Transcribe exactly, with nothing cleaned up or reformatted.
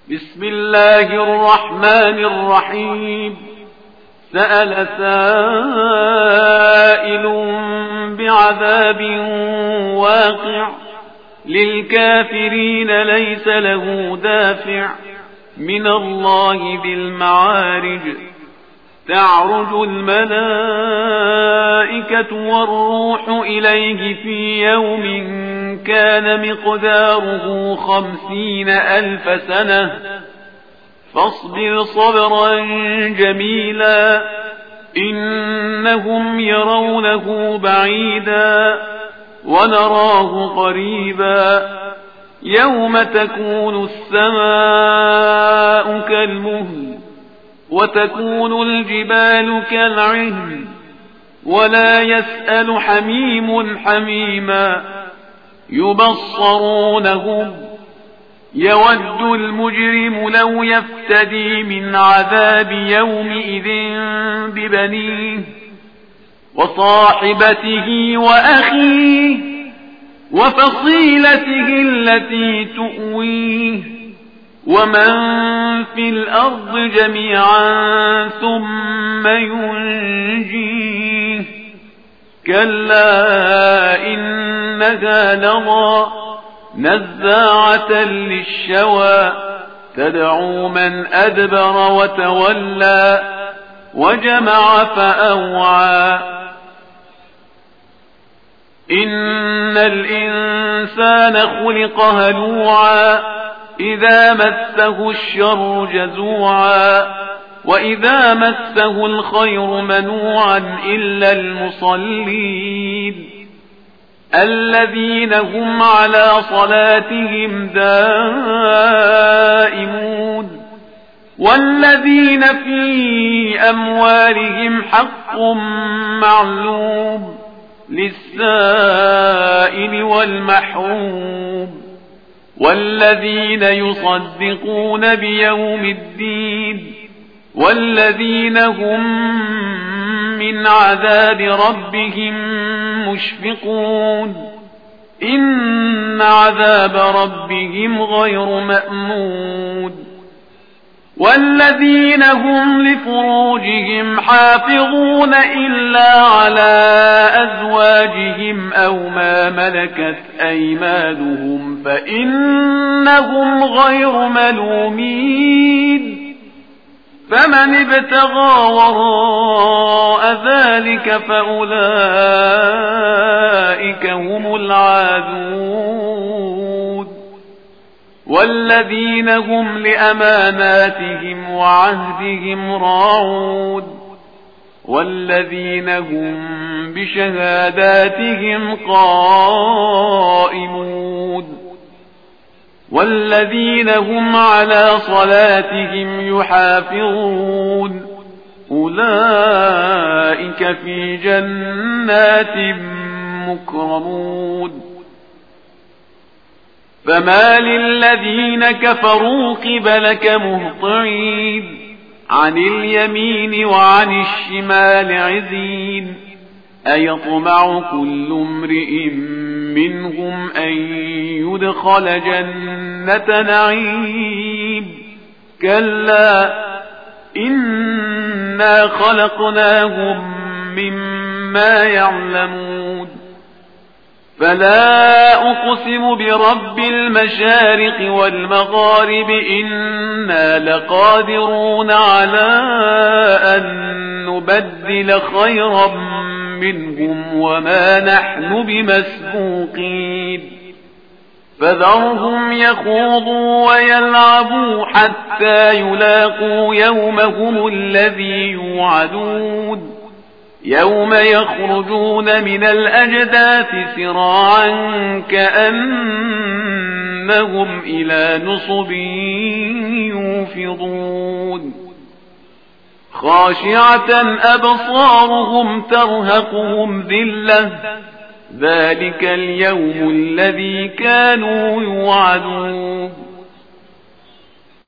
بسم الله الرحمن الرحيم. سأل سائل بعذاب واقع للكافرين ليس له دافع من الله ذي المعارج. تعرج الملائكة والروح إليه في يوم كان مقداره خمسين ألف سنة فاصبر صبرا جميلا إنهم يرونه بعيدا ونراه قريبا يوم تكون السماء كالمهل وتكون الجبال كالعهن ولا يسأل حميم حميما يبصرونهم يود المجرم لو يفتدي من عذاب يومئذ ببنيه وصاحبته وأخيه وفصيلته التي تؤويه ومن في الأرض جميعا ثم ينجيه كلا إنها لظى نزاعة للشوى تدعو من أدبر وتولى وجمع فأوعى إن الإنسان خلق هلوعا إذا مسه الشر جزوعا وإذا مسه الخير منوعا إلا المصلين الذين هم على صلاتهم دائمون والذين في أموالهم حق معلوم للسائل والمحروم والذين يصدقون بيوم الدين والذين هم من عذاب ربهم مشفقون إن عذاب ربهم غير مأمون والذين هم لفروجهم حافظون إلا على أزواجهم أو ما ملكت أيمانهم فإنهم غير ملومين فمن ابتغى وراء ذلك فأولئك هم العادون والذين هم لأماناتهم وعهدهم راعون والذين هم بشهاداتهم قائمون والذين هم على صلاتهم يحافظون أولئك في جنات مكرمون فما للذين كفروا قبلك مهطعين عن اليمين وعن الشمال عزين أيطمع كل امرئ منهم أن يدخل جنة نعيم كلا إنا خلقناهم مما يعلمون فلا أقسم برب المشارق والمغارب إنا لقادرون على أن نبدل خيرا منهم وما نحن بمسبوقين فذرهم يخوضوا ويلعبوا حتى يلاقوا يومهم الذي يوعدون يوم يخرجون من الأجداث سراعا كأنهم إلى نصب يوفضون خاشعة أبصارهم ترهقهم ذلة ذلك اليوم الذي كانوا يوعدون